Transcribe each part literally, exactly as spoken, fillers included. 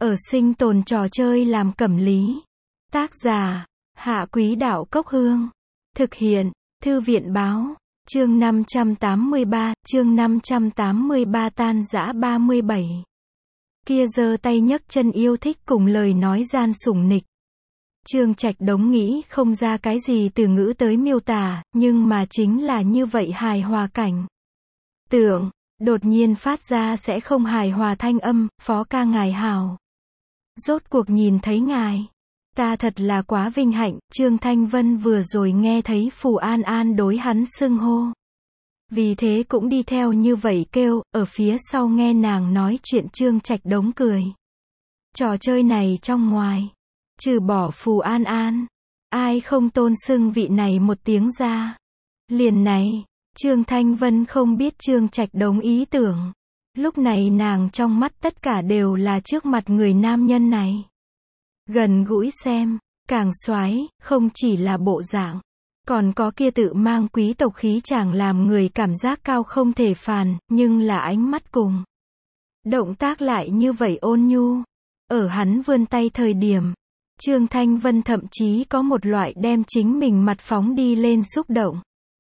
Ở sinh tồn trò chơi làm cẩm lý. Tác giả, Hạ Quý Đạo Cốc Hương. Thực hiện, Thư viện Báo. Chương năm trăm tám mươi ba, chương năm trăm tám mươi ba tan rã ba mươi bảy. Kia giơ tay nhấc chân yêu thích cùng lời nói gian sủng nịch. Trương Trạch Đống nghĩ không ra cái gì từ ngữ tới miêu tả, nhưng mà chính là như vậy hài hòa cảnh. Tưởng, đột nhiên phát ra sẽ không hài hòa thanh âm, phó ca ngài hào. Rốt cuộc nhìn thấy ngài. Ta thật là quá vinh hạnh, Trương Thanh Vân vừa rồi nghe thấy Phù An An đối hắn xưng hô. Vì thế cũng đi theo như vậy kêu, ở phía sau nghe nàng nói chuyện Trương Trạch Đống cười. Trò chơi này trong ngoài, trừ bỏ Phù An An, ai không tôn xưng vị này một tiếng ra. Liền này, Trương Thanh Vân không biết Trương Trạch Đống ý tưởng. Lúc này nàng trong mắt tất cả đều là trước mặt người nam nhân này. Gần gũi xem, càng soái, không chỉ là bộ dạng, còn có kia tự mang quý tộc khí chàng làm người cảm giác cao không thể phàn, nhưng là ánh mắt cùng động tác lại như vậy ôn nhu. Ở hắn vươn tay thời điểm, Trương Thanh Vân thậm chí có một loại đem chính mình mặt phóng đi lên xúc động.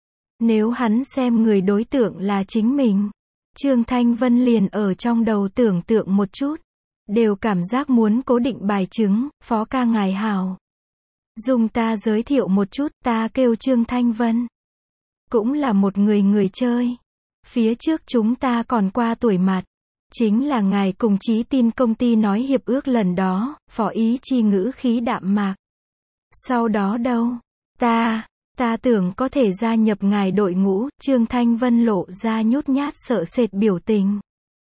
Nếu hắn xem người đối tượng là chính mình, Trương Thanh Vân liền ở trong đầu tưởng tượng một chút, đều cảm giác muốn cố định bài chứng, phó ca ngài hào. Dùng ta giới thiệu một chút, ta kêu Trương Thanh Vân. Cũng là một người người chơi. Phía trước chúng ta còn qua tuổi mặt. Chính là ngài cùng Chí Tin công ty nói hiệp ước lần đó, phó ý chi ngữ khí đạm mạc. Sau đó đâu? Ta, ta tưởng có thể gia nhập ngài đội ngũ, Trương Thanh Vân lộ ra nhút nhát sợ sệt biểu tình.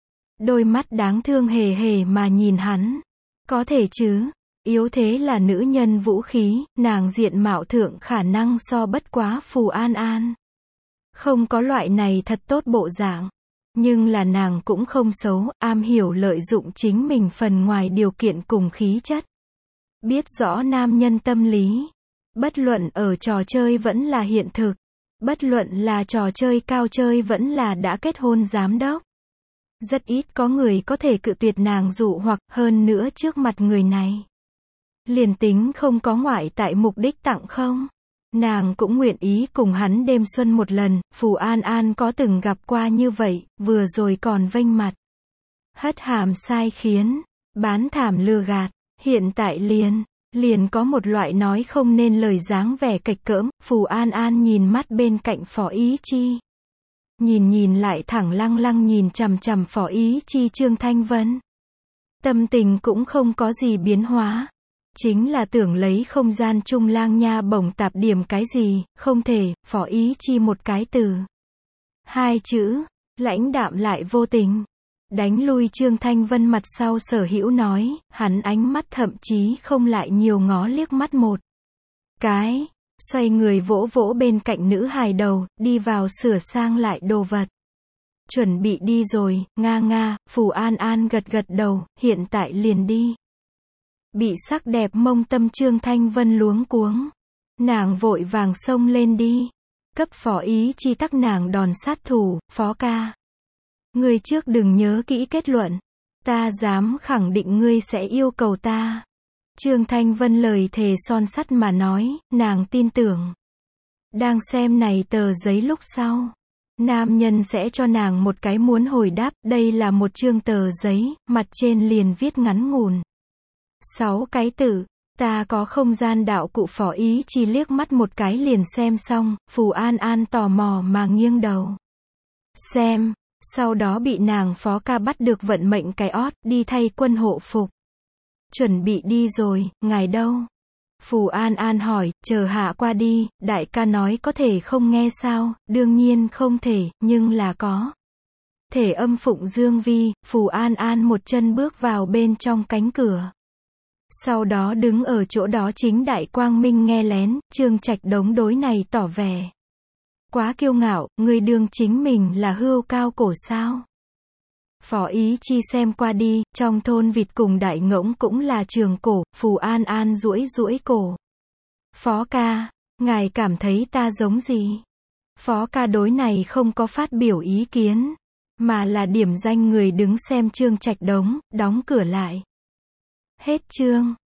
Đôi mắt đáng thương hề hề mà nhìn hắn. Có thể chứ, yếu thế là nữ nhân vũ khí, nàng diện mạo thượng khả năng so bất quá Phù An An. Không có loại này thật tốt bộ dạng. Nhưng là nàng cũng không xấu, am hiểu lợi dụng chính mình phần ngoài điều kiện cùng khí chất. Biết rõ nam nhân tâm lý. Bất luận ở trò chơi vẫn là hiện thực. Bất luận là trò chơi cao chơi vẫn là đã kết hôn giám đốc. Rất ít có người có thể cự tuyệt nàng dụ hoặc hơn nữa trước mặt người này. Liền tính không có ngoại tại mục đích tặng không. Nàng cũng nguyện ý cùng hắn đêm xuân một lần, Phù An An có từng gặp qua như vậy, vừa rồi còn vênh mặt. Hất hàm sai khiến, bán thảm lừa gạt, hiện tại liền, liền có một loại nói không nên lời dáng vẻ kịch cỡm, Phù An An nhìn mắt bên cạnh phó ý chi. Nhìn nhìn lại thẳng lăng lăng nhìn chằm chằm phó ý chi Trương Thanh Vân. Tâm tình cũng không có gì biến hóa. Chính là tưởng lấy không gian trung lang nha bổng tạp điểm cái gì, không thể, phó ý chi một cái từ. Hai chữ, lãnh đạm lại vô tình. Đánh lui Trương Thanh Vân mặt sau sở hữu nói, hắn ánh mắt thậm chí không lại nhiều ngó liếc mắt một cái. Xoay người vỗ vỗ bên cạnh nữ hài đầu, đi vào sửa sang lại đồ vật. Chuẩn bị đi rồi, nga nga, Phù An An gật gật đầu, hiện tại liền đi. Bị sắc đẹp mông tâm Trương Thanh Vân luống cuống. Nàng vội vàng xông lên đi. Cấp phó ý chi tắc nàng đòn sát thủ, phó ca. Ngươi trước đừng nhớ kỹ kết luận. Ta dám khẳng định ngươi sẽ yêu cầu ta. Trương Thanh Vân lời thề son sắt mà nói, nàng tin tưởng. Đang xem này tờ giấy lúc sau. Nam nhân sẽ cho nàng một cái muốn hồi đáp, đây là một chương tờ giấy, mặt trên liền viết ngắn ngủn. Sáu cái từ, ta có không gian đạo cụ phó ý chỉ liếc mắt một cái liền xem xong, Phù An An tò mò mà nghiêng đầu. Xem, sau đó bị nàng phó ca bắt được vận mệnh cái ót, đi thay quân hộ phục. Chuẩn bị đi rồi, ngài đâu? Phù An An hỏi, chờ hạ qua đi, đại ca nói có thể không nghe sao, đương nhiên không thể, nhưng là có. Thể âm Phụng Dương Vi, Phù An An một chân bước vào bên trong cánh cửa. Sau đó đứng ở chỗ đó chính đại quang minh nghe lén, Trương Trạch Đống đối này tỏ vẻ. Quá kiêu ngạo, người đương chính mình là hươu cao cổ sao? Phó ý chi xem qua đi, trong thôn vịt cùng đại ngỗng cũng là trường cổ, Phù An An duỗi duỗi cổ. Phó ca, ngài cảm thấy ta giống gì? Phó ca đối này không có phát biểu ý kiến, mà là điểm danh người đứng xem Trương Trạch Đống, đóng cửa lại. Hết chương.